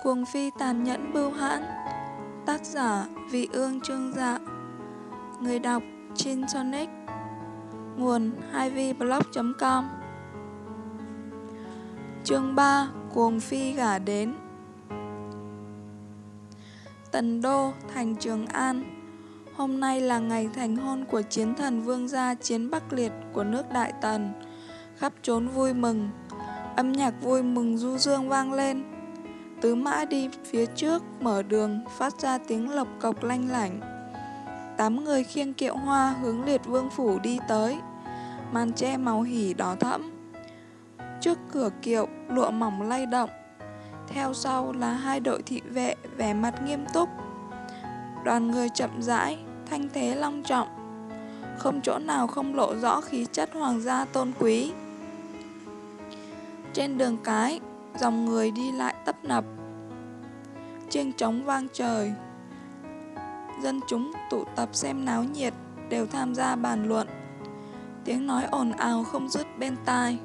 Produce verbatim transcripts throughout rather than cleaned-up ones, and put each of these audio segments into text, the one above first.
Cuồng phi tàn nhẫn bưu hãn. Tác giả Vị Ương Trương Dạ. Người đọc Chin Sonic. Nguồn hai v blog chấm com. Chương ba. Cuồng phi gả đến. Tần đô, thành Trường An. Hôm nay là ngày thành hôn của chiến thần vương gia Chiến Bắc Liệt của nước Đại Tần. Khắp trốn vui mừng, âm nhạc vui mừng du dương vang lên. Tứ mã đi phía trước mở đường, phát ra tiếng lộc cộc lanh lảnh. Tám người khiêng kiệu hoa hướng Liệt Vương phủ đi tới. Màn tre màu hỉ đỏ thẫm. Trước cửa kiệu lụa mỏng lay động. Theo sau là hai đội thị vệ vẻ mặt nghiêm túc. Đoàn người chậm rãi, thanh thế long trọng, không chỗ nào không lộ rõ khí chất hoàng gia tôn quý. Trên đường cái, dòng người đi lại tấp nập. Chiêng trống vang trời. Dân chúng tụ tập xem náo nhiệt, đều tham gia bàn luận. Tiếng nói ồn ào không dứt bên tai.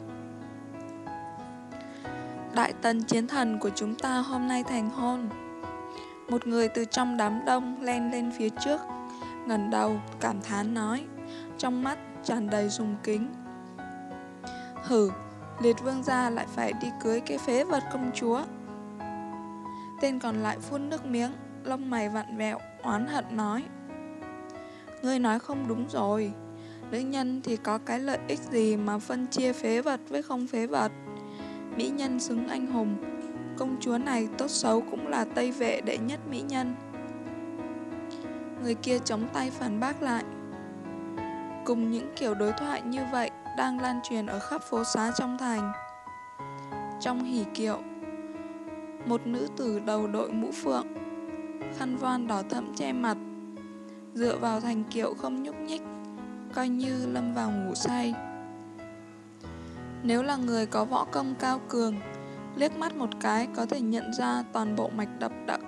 Đại Tần chiến thần của chúng ta hôm nay thành hôn. Một người từ trong đám đông len lên phía trước, ngẩng đầu cảm thán nói, trong mắt tràn đầy sùng kính. Hử, Liệt Vương gia lại phải đi cưới cái phế vật công chúa. Tên còn lại phun nước miếng, lông mày vặn vẹo, oán hận nói, ngươi nói không đúng rồi. Nữ nhân thì có cái lợi ích gì mà phân chia phế vật với không phế vật. Mỹ nhân xứng anh hùng. Công chúa này tốt xấu cũng là Tây Vệ đệ nhất mỹ nhân. Người kia chống tay phản bác lại. Cùng những kiểu đối thoại như vậy đang lan truyền ở khắp phố xá trong thành. Trong hỉ kiệu, một nữ tử đầu đội mũ phượng, khăn voan đỏ thẫm che mặt, dựa vào thành kiệu không nhúc nhích, coi như lâm vào ngủ say. Nếu là người có võ công cao cường, liếc mắt một cái có thể nhận ra toàn bộ mạch đập đập.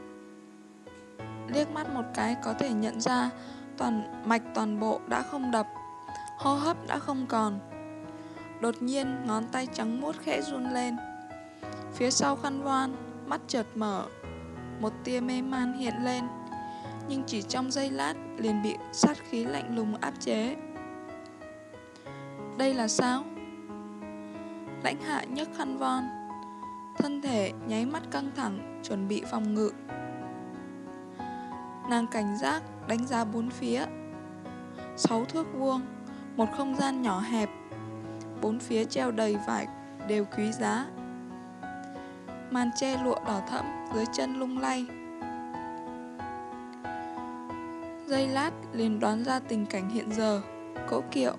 Liếc mắt một cái có thể nhận ra toàn mạch toàn bộ đã không đập, hô hấp đã không còn. Đột nhiên ngón tay trắng muốt khẽ run lên. Phía sau khăn voan, mắt chợt mở, một tia mê man hiện lên, nhưng chỉ trong giây lát liền bị sát khí lạnh lùng áp chế. Đây là sao? Lãnh Hạ nhấc khăn voan, thân thể nháy mắt căng thẳng, chuẩn bị phòng ngự. Nàng cảnh giác đánh giá bốn phía. Sáu thước vuông, một không gian nhỏ hẹp, bốn phía treo đầy vải đều quý giá. Màn che lụa đỏ thẫm dưới chân lung lay. Giây lát liền đoán ra tình cảnh hiện giờ. Cỗ kiệu.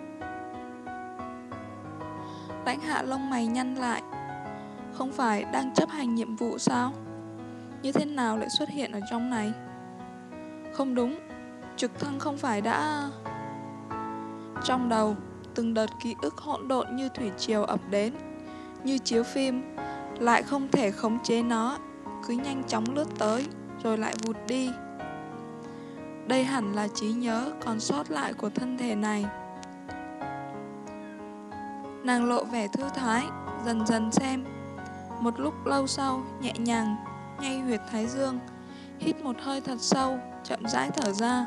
Lãnh Hạ lông mày nhăn lại. Không phải đang chấp hành nhiệm vụ sao? Như thế nào lại xuất hiện ở trong này? Không đúng, trực thăng không phải đã... Trong đầu, từng đợt ký ức hỗn độn như thủy triều ập đến. Như chiếu phim, lại không thể khống chế nó, cứ nhanh chóng lướt tới, rồi lại vụt đi. Đây hẳn là trí nhớ còn sót lại của thân thể này. Nàng lộ vẻ thư thái, dần dần xem. Một lúc lâu sau, nhẹ nhàng nhay huyệt thái dương, hít một hơi thật sâu, chậm rãi thở ra.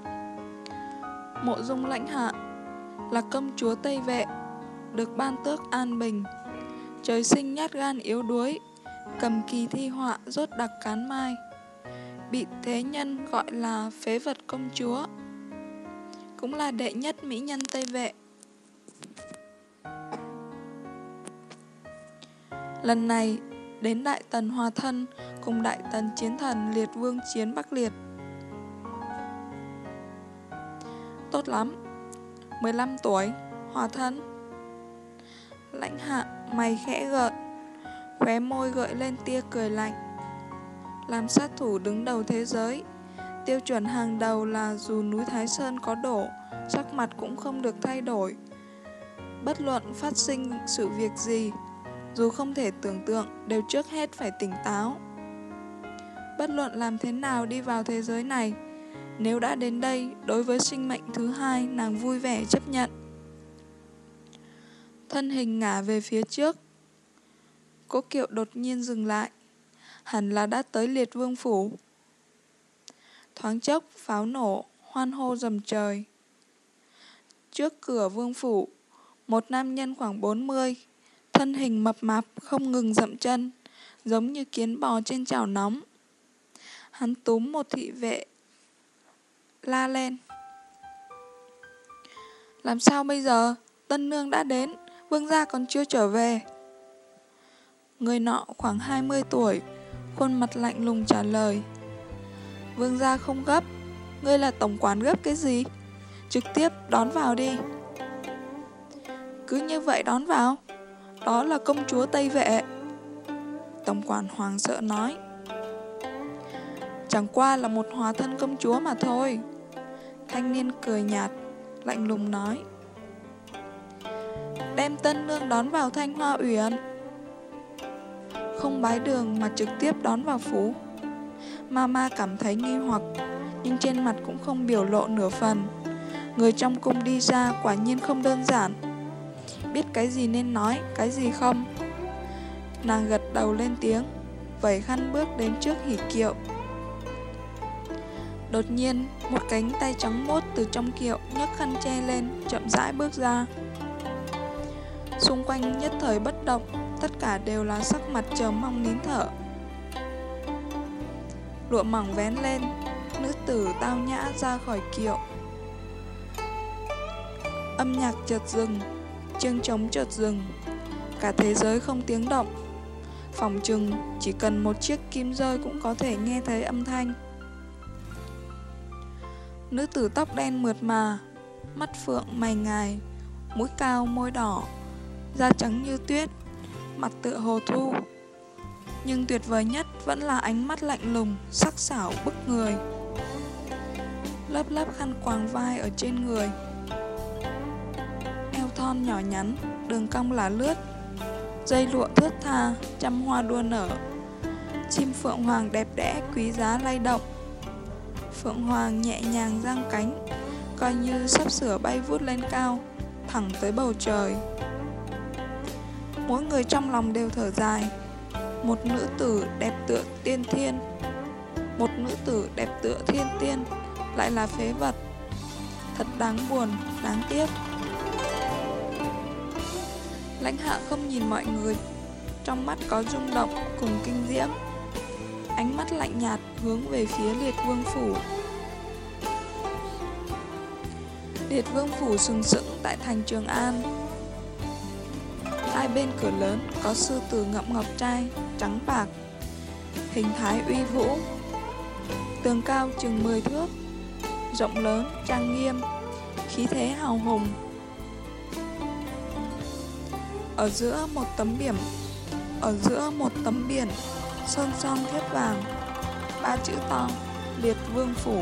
Mộ Dung Lãnh Hạ là công chúa Tây Vệ, được ban tước an bình. Trời sinh nhát gan yếu đuối, cầm kỳ thi họa rốt đặc cán mai, bị thế nhân gọi là phế vật công chúa. Cũng là đệ nhất mỹ nhân Tây Vệ. Lần này đến Đại Tần hòa thân cùng Đại Tần chiến thần Liệt Vương Chiến Bắc Liệt. Tốt lắm, mười lăm tuổi, hòa thân. Lãnh Hạ mày khẽ gợn, khóe môi gợi lên tia cười lạnh. Làm sát thủ đứng đầu thế giới, tiêu chuẩn hàng đầu là dù núi Thái Sơn có đổ, sắc mặt cũng không được thay đổi. Bất luận phát sinh sự việc gì, dù không thể tưởng tượng, đều trước hết phải tỉnh táo. Bất luận làm thế nào đi vào thế giới này, nếu đã đến đây, đối với sinh mệnh thứ hai, nàng vui vẻ chấp nhận. Thân hình ngả về phía trước. Cỗ kiệu đột nhiên dừng lại. hẳn là đã tới Liệt Vương phủ. Thoáng chốc pháo nổ, hoan hô rầm trời. Trước cửa vương phủ, một nam nhân khoảng bốn mươi, thân hình mập mạp không ngừng dậm chân, giống như kiến bò trên chảo nóng. Hắn túm một thị vệ, la lên: làm sao bây giờ? Tân nương đã đến, vương gia còn chưa trở về. Người nọ khoảng hai mươi tuổi, khuôn mặt lạnh lùng trả lời: vương gia không gấp. Ngươi là tổng quản gấp cái gì? Trực tiếp đón vào đi. Cứ như vậy đón vào? Đó là công chúa Tây Vệ. Tổng quản hoảng sợ nói: chẳng qua là một hóa thân công chúa mà thôi. Thanh niên cười nhạt, lạnh lùng nói: đem tân nương đón vào Thanh Hoa Uyển. Không bái đường mà trực tiếp đón vào phủ. Mama cảm thấy nghi hoặc, nhưng trên mặt cũng không biểu lộ nửa phần. Người trong cung đi ra quả nhiên không đơn giản, biết cái gì nên nói, cái gì không. Nàng gật đầu lên tiếng, vẩy khăn bước đến trước hỉ kiệu. Đột nhiên, một cánh tay trắng mốt từ trong kiệu nhấc khăn che lên, chậm rãi bước ra. Xung quanh nhất thời bất động, tất cả đều là sắc mặt chờ mong nín thở. Lụa mỏng vén lên, nữ tử tao nhã ra khỏi kiệu. Âm nhạc chợt dừng, chương trống chợt dừng, cả thế giới không tiếng động. Phỏng chừng chỉ cần một chiếc kim rơi cũng có thể nghe thấy âm thanh. Nữ tử tóc đen mượt mà, mắt phượng mày ngài, mũi cao môi đỏ, da trắng như tuyết, mặt tựa hồ thu. Nhưng tuyệt vời nhất vẫn là ánh mắt lạnh lùng, sắc sảo bức người. Lớp lớp khăn quàng vai ở trên người, eo thon nhỏ nhắn, đường cong là lướt, dây lụa thướt tha, trăm hoa đua nở. Chim phượng hoàng đẹp đẽ quý giá lay động. Phượng hoàng nhẹ nhàng giang cánh, coi như sắp sửa bay vút lên cao, thẳng tới bầu trời. Mỗi người trong lòng đều thở dài. Một nữ tử đẹp tựa tiên thiên, một nữ tử đẹp tựa thiên tiên, lại là phế vật. Thật đáng buồn, đáng tiếc. Lãnh Hạ không nhìn mọi người, trong mắt có rung động cùng kinh diễm. Ánh mắt lạnh nhạt hướng về phía Liệt Vương phủ. Liệt Vương phủ sừng sững tại thành Trường An. Hai bên cửa lớn có sư tử ngậm ngọc trai trắng bạc, hình thái uy vũ. Tường cao chừng mười thước, rộng lớn, trang nghiêm, khí thế hào hùng. Ở giữa một tấm biển, ở giữa một tấm biển sơn son thép vàng, ba chữ to: Liệt Vương phủ.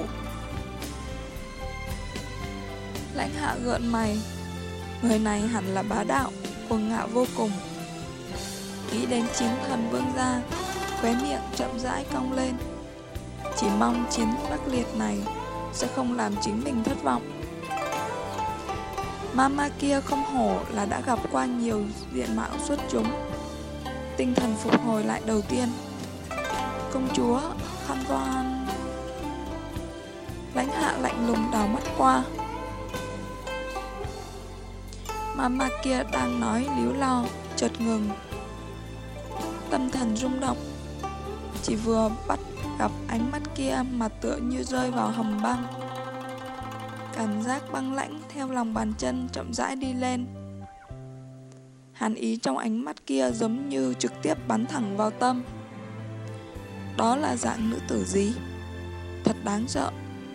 Lãnh Hạ gợn mày, người này hẳn là bá đạo, cuồng ngạo vô cùng. Nghĩ đến chiến thần vương gia, khóe miệng chậm rãi cong lên. Chỉ mong chiến Bắc Liệt này sẽ không làm chính mình thất vọng. Mama kia không hổ là đã gặp qua nhiều diện mạo xuất chúng. Tinh thần phục hồi lại đầu tiên. Công chúa Khăn Voan. Lãnh Hạ lạnh lùng đảo mắt qua. Mama kia đang nói líu lo, chợt ngừng. Tâm thần rung động. Chỉ vừa bắt gặp ánh mắt kia mà tựa như rơi vào hầm băng. Cảm giác băng lãnh theo lòng bàn chân chậm rãi đi lên. Hàn ý trong ánh mắt kia giống như trực tiếp bắn thẳng vào tâm. Đó là dạng nữ tử gì? Thật đáng sợ.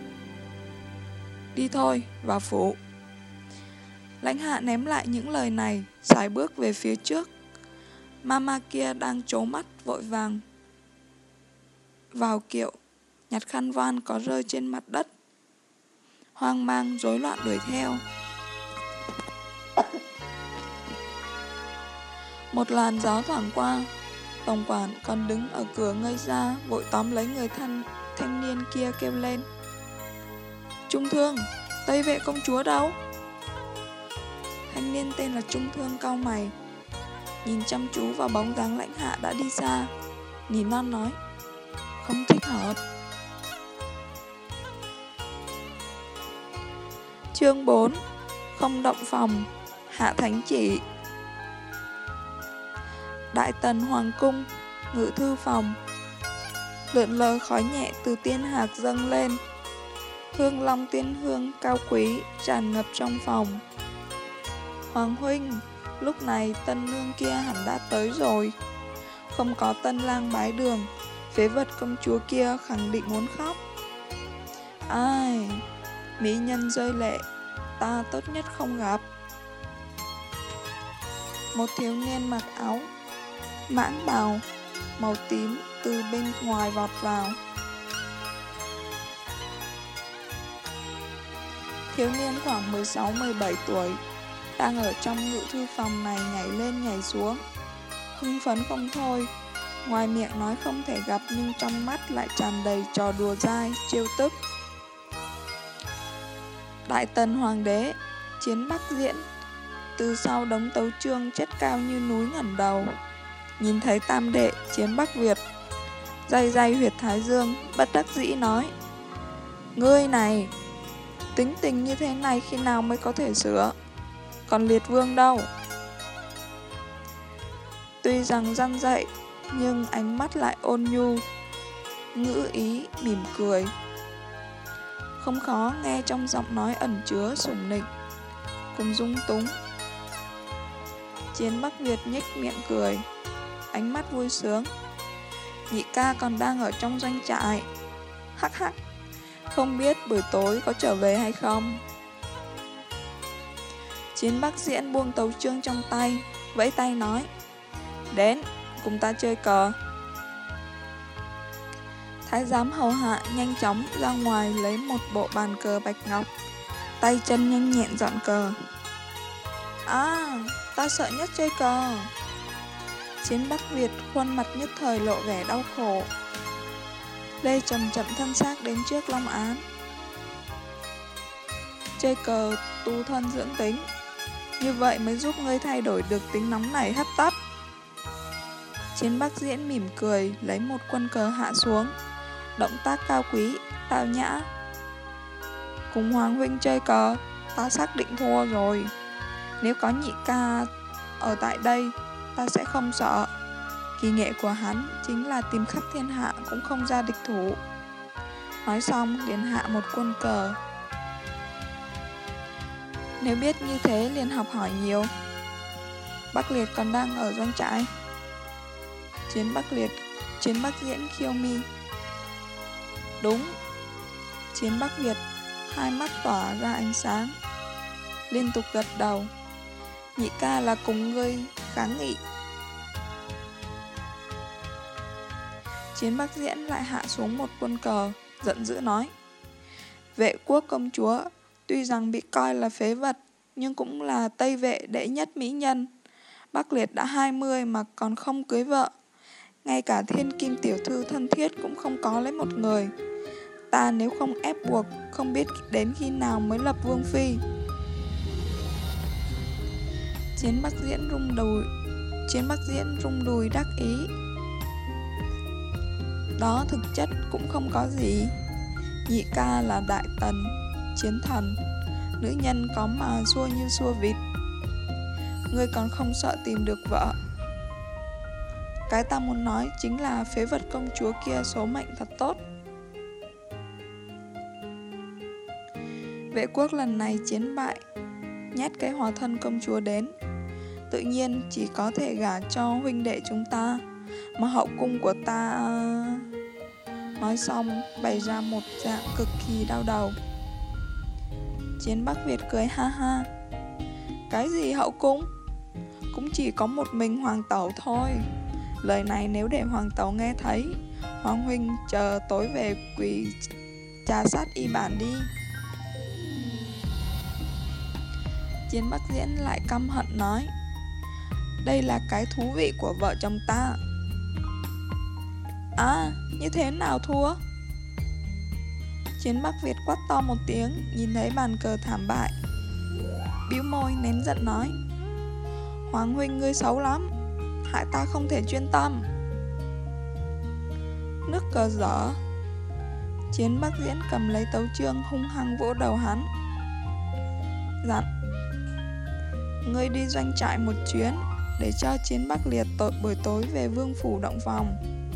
Đi thôi, vào phủ. Lãnh Hạ ném lại những lời này, sải bước về phía trước. Mama kia đang trố mắt vội vàng vào kiệu, nhặt khăn voan có rơi trên mặt đất, hoang mang rối loạn đuổi theo. Một làn gió thoảng qua, tổng quản còn đứng ở cửa ngây ra, vội tóm lấy người thanh, thanh niên kia kêu lên: Trung Thương, Tây Vệ công chúa đâu? Thanh niên tên là Trung Thương cau mày, nhìn chăm chú vào bóng dáng Lãnh Hạ đã đi xa, Nhìn non nói, không thích hợp. Chương bốn. Không động phòng. Hạ thánh chỉ. Đại tần hoàng cung, ngự thư phòng. Lượn lờ khói nhẹ từ tiên hạc dâng lên. Hương long tiên hương cao quý tràn ngập trong phòng. Hoàng huynh, lúc này tân nương kia hẳn đã tới rồi. Không có tân lang bái đường, phế vật công chúa kia khẳng định muốn khóc. Ai, mỹ nhân rơi lệ, ta tốt nhất không gặp. Một thiếu niên mặc áo mãn bào màu tím từ bên ngoài vọt vào. Thiếu niên khoảng mười sáu mười bảy tuổi, đang ở trong ngự thư phòng này nhảy lên nhảy xuống, hưng phấn không thôi. Ngoài miệng nói không thể gặp nhưng trong mắt lại tràn đầy trò đùa dai, trêu tức. Đại tần hoàng đế, chiến Bắc diễn. Từ sau đống tấu chương chất cao như núi ngẩng đầu, nhìn thấy tam đệ chiến Bắc Việt, day day huyệt thái dương, bất đắc dĩ nói, ngươi này, tính tình như thế này khi nào mới có thể sửa? Còn Liệt Vương đâu? Tuy rằng răn dạy, nhưng ánh mắt lại ôn nhu, ngữ ý mỉm cười. Không khó nghe trong giọng nói ẩn chứa sủng nịnh cùng dung túng. Chiến Bắc Việt nhếch miệng cười, ánh mắt vui sướng. Nhị ca còn đang ở trong doanh trại. Hắc hắc, không biết buổi tối có trở về hay không? Chiến Bắc Diễn buông tấu chương trong tay, vẫy tay nói, đến, cùng ta chơi cờ. Thái giám hầu hạ nhanh chóng ra ngoài lấy một bộ bàn cờ bạch ngọc, tay chân nhanh nhẹn dọn cờ. À, ta sợ nhất chơi cờ. Chiến Bắc Việt khuôn mặt nhất thời lộ vẻ đau khổ. Lê chậm chậm thân xác đến trước long án. Chơi cờ tu thân dưỡng tính, như vậy mới giúp ngươi thay đổi được tính nóng nảy hấp tấp. Chiến Bắc Diễn mỉm cười, lấy một quân cờ hạ xuống, động tác cao quý, tao nhã. Cùng Hoàng huynh chơi cờ, ta xác định thua rồi. Nếu có nhị ca ở tại đây, ta sẽ không sợ. Kỳ nghệ của hắn chính là tìm khắp thiên hạ cũng không ra địch thủ. Nói xong liền hạ một quân cờ. Nếu biết như thế liền học hỏi nhiều. Bắc Liệt còn đang ở doanh trại. Chiến Bắc Liệt, Chiến Bắc Diễn khiêu mi. Đúng. Chiến Bắc Việt, hai mắt tỏa ra ánh sáng, liên tục gật đầu. Nhị ca là cùng ngươi kháng nghị. Chiến Bắc Diễn lại hạ xuống một quân cờ, giận dữ nói, Vệ quốc công chúa tuy rằng bị coi là phế vật, nhưng cũng là Tây Vệ đệ nhất mỹ nhân. Bắc Liệt đã hai mươi mà còn không cưới vợ, ngay cả thiên kim tiểu thư thân thiết cũng không có lấy một người. Ta nếu không ép buộc, không biết đến khi nào mới lập vương phi. Chiến Bắc Diễn rung đùi, Chiến Bắc Diễn rung đùi đắc ý. Đó thực chất cũng không có gì. Nhị ca là đại tần, chiến thần, nữ nhân có mà xua như xua vịt. Ngươi còn không sợ tìm được vợ. Cái ta muốn nói chính là phế vật công chúa kia số mệnh thật tốt. Vệ quốc lần này chiến bại, nhét cái hòa thân công chúa đến, tự nhiên chỉ có thể gả cho huynh đệ chúng ta, mà hậu cung của ta... Nói xong bày ra một dạng cực kỳ đau đầu. Chiến Bắc Việt cười ha ha. Cái gì hậu cung? Cũng chỉ có một mình hoàng tẩu thôi. Lời này nếu để hoàng tẩu nghe thấy, Hoàng huynh chờ tối về quỳ trà sát y bản đi. Chiến Bắc Diễn lại căm hận nói, đây là cái thú vị của vợ chồng ta. À, như thế nào thua? Chiến Bắc Việt quát to một tiếng, nhìn thấy bàn cờ thảm bại, bĩu môi nén giận nói, Hoàng huynh ngươi xấu lắm, hại ta không thể chuyên tâm. nước cờ dở. Chiến Bắc Diễn cầm lấy tấu chương hung hăng vỗ đầu hắn, dặn: ngươi đi doanh trại một chuyến, để cho Chiến Bắc Liệt tội buổi tối về vương phủ động phòng.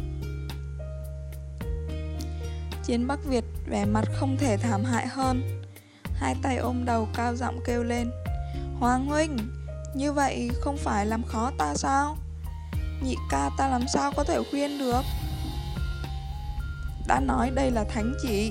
Chiến Bắc Việt vẻ mặt không thể thảm hại hơn, hai tay ôm đầu cao giọng kêu lên: Hoàng huynh, như vậy không phải làm khó ta sao? Nhị ca ta làm sao có thể khuyên được? Đã nói đây là thánh chỉ.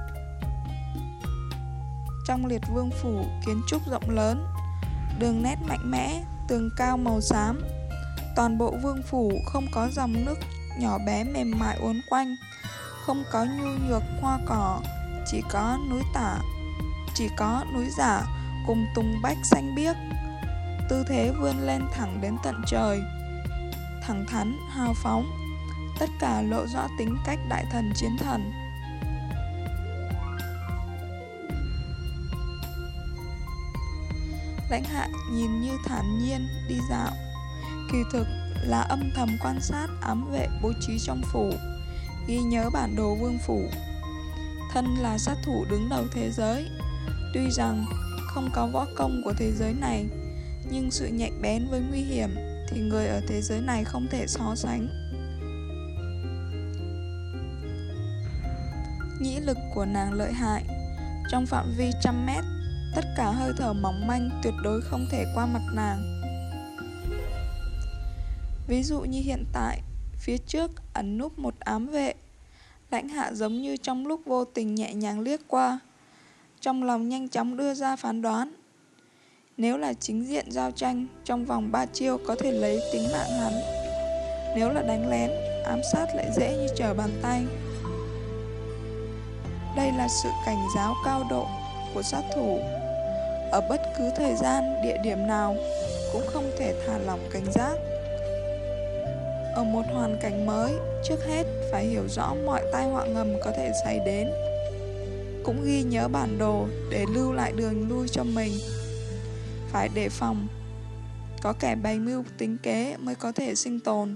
Trong Liệt Vương phủ, kiến trúc rộng lớn, đường nét mạnh mẽ, tường cao màu xám. Toàn bộ vương phủ không có dòng nước nhỏ bé mềm mại uốn quanh, không có nhu nhược hoa cỏ, chỉ có núi tả, chỉ có núi giả cùng tùng bách xanh biếc. Tư thế vươn lên thẳng đến tận trời, thẳng thắn, hào phóng, tất cả lộ rõ tính cách đại thần chiến thần. Lãnh Hạ nhìn như thản nhiên đi dạo, kỳ thực là âm thầm quan sát ám vệ bố trí trong phủ, ghi nhớ bản đồ vương phủ. Thân là sát thủ đứng đầu thế giới, tuy rằng không có võ công của thế giới này, nhưng sự nhạy bén với nguy hiểm thì người ở thế giới này không thể so sánh. Nhĩ lực của nàng lợi hại, trong phạm vi trăm mét, tất cả hơi thở mỏng manh tuyệt đối không thể qua mặt nàng. Ví dụ như hiện tại, phía trước ẩn núp một ám vệ, Lãnh Hạ giống như trong lúc vô tình nhẹ nhàng liếc qua, trong lòng nhanh chóng đưa ra phán đoán. Nếu là chính diện giao tranh, trong vòng ba chiêu có thể lấy tính mạng hắn. Nếu là đánh lén, ám sát lại dễ như trở bàn tay. Đây là sự cảnh giáo cao độ của sát thủ. Ở bất cứ thời gian, địa điểm nào cũng không thể thả lỏng cảnh giác. Ở một hoàn cảnh mới, trước hết phải hiểu rõ mọi tai họa ngầm có thể xảy đến, cũng ghi nhớ bản đồ để lưu lại đường lui cho mình. Phải đề phòng, có kẻ bày mưu tính kế mới có thể sinh tồn.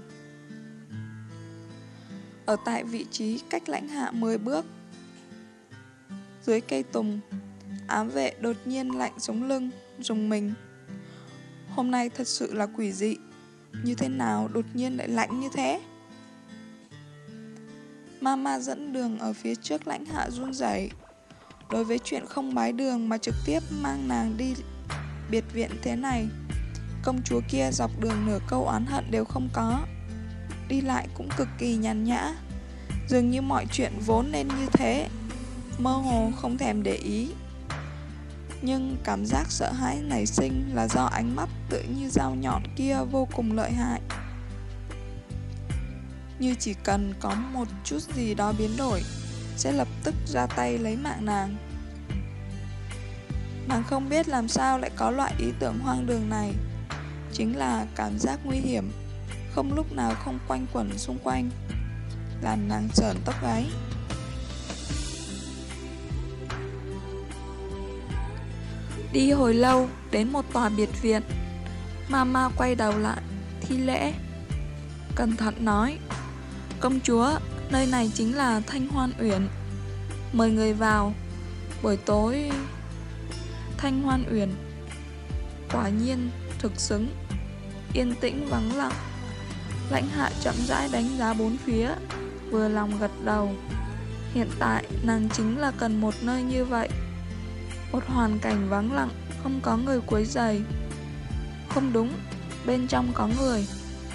Ở tại vị trí cách Lãnh Hạ mười bước, dưới cây tùng, ám vệ đột nhiên lạnh sống lưng, rùng mình. Hôm nay thật sự là quỷ dị, như thế nào đột nhiên lại lạnh như thế? Mama dẫn đường ở phía trước Lãnh Hạ run rẩy. Đối với chuyện không bái đường mà trực tiếp mang nàng đi biệt viện thế này, công chúa kia dọc đường nửa câu oán hận đều không có. Đi lại cũng cực kỳ nhàn nhã, dường như mọi chuyện vốn nên như thế, mơ hồ không thèm để ý. Nhưng cảm giác sợ hãi nảy sinh là do ánh mắt tựa như dao nhọn kia vô cùng lợi hại, như chỉ cần có một chút gì đó biến đổi sẽ lập tức ra tay lấy mạng nàng. Nàng không biết làm sao lại có loại ý tưởng hoang đường này, chính là cảm giác nguy hiểm không lúc nào không quanh quẩn xung quanh, làm nàng sởn tóc gáy. Đi hồi lâu, đến một tòa biệt viện, Mama quay đầu lại, thi lễ, cẩn thận nói: Công chúa, nơi này chính là Thanh Hoan Uyển, mời người vào. Buổi tối... Thanh Hoan Uyển quả nhiên thực xứng, yên tĩnh vắng lặng. Lãnh Hạ chậm rãi đánh giá bốn phía, vừa lòng gật đầu. Hiện tại nàng chính là cần một nơi như vậy, một hoàn cảnh vắng lặng, không có người quấy rầy. Không đúng, bên trong có người.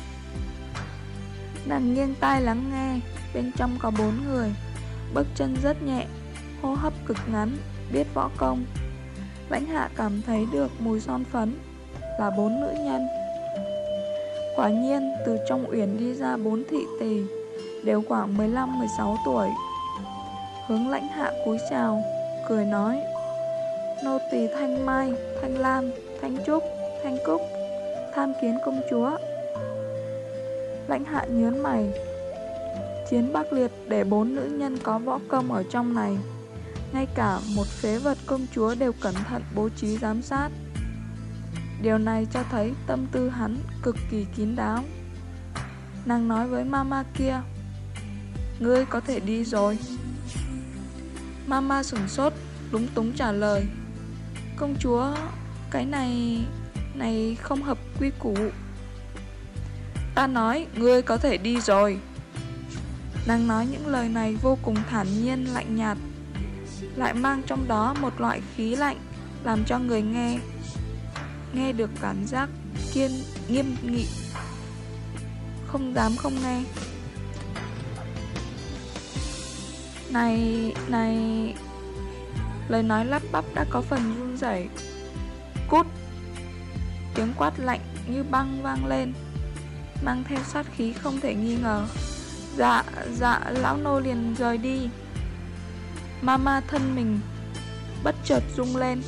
Nàng nghiêng tai lắng nghe, bên trong có bốn người, bước chân rất nhẹ, hô hấp cực ngắn, biết võ công. Lãnh Hạ cảm thấy được mùi son phấn, là bốn nữ nhân. Quả nhiên, từ trong uyển đi ra bốn thị tỳ, đều khoảng mười lăm mười sáu tuổi. Hướng Lãnh Hạ cúi chào, cười nói: Nô tỳ Thanh Mai, Thanh Lan, Thanh Trúc, Thanh Cúc, tham kiến công chúa. Lãnh Hạ nhớn mày. Chiến Bắc Liệt để bốn nữ nhân có võ công ở trong này, ngay cả một phế vật công chúa đều cẩn thận bố trí giám sát. Điều này cho thấy tâm tư hắn cực kỳ kín đáo. Nàng nói với Mama kia: Ngươi có thể đi rồi. Mama sửng sốt, lúng túng trả lời. Công chúa, cái này... này không hợp quy củ. Ta nói, ngươi có thể đi rồi. Nàng nói những lời này vô cùng thản nhiên, lạnh nhạt, lại mang trong đó một loại khí lạnh, làm cho người nghe nghe được cảm giác kiên nghiêm nghị, không dám không nghe. Này, này... Lời nói lắp bắp đã có phần run rẩy. Cút! Tiếng quát lạnh như băng vang lên, mang theo sát khí không thể nghi ngờ. Dạ, dạ, lão nô liền rời đi. Mama thân mình bất chợt rung lên.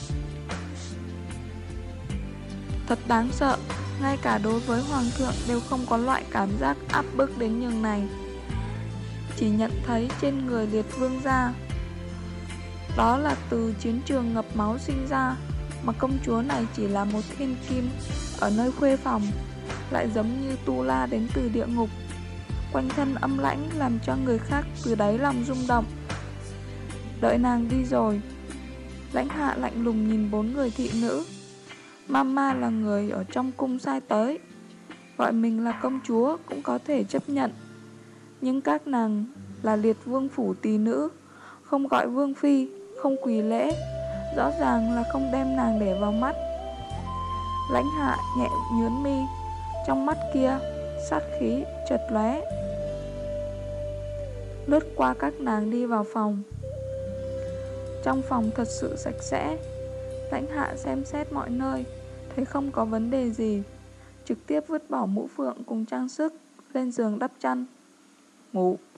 Thật đáng sợ, ngay cả đối với hoàng thượng đều không có loại cảm giác áp bức đến nhường này. Chỉ nhận thấy trên người liệt vương gia, đó là từ chiến trường ngập máu sinh ra, mà công chúa này chỉ là một thiên kim ở nơi khuê phòng, lại giống như tu la đến từ địa ngục. Quanh thân âm lãnh làm cho người khác từ đáy lòng rung động. Đợi nàng đi rồi, lãnh hạ lạnh lùng nhìn bốn người thị nữ. Mama là người ở trong cung sai tới, gọi mình là công chúa cũng có thể chấp nhận, nhưng các nàng là liệt vương phủ tỳ nữ, không gọi vương phi, không quỳ lễ, rõ ràng là không đem nàng để vào mắt. Lãnh hạ nhẹ nhướng mi, trong mắt kia sát khí chợt lóe, lướt qua các nàng đi vào phòng. Trong phòng thật sự sạch sẽ. Lãnh hạ xem xét mọi nơi, thấy không có vấn đề gì, trực tiếp vứt bỏ mũ phượng cùng trang sức lên giường đắp chăn, ngủ.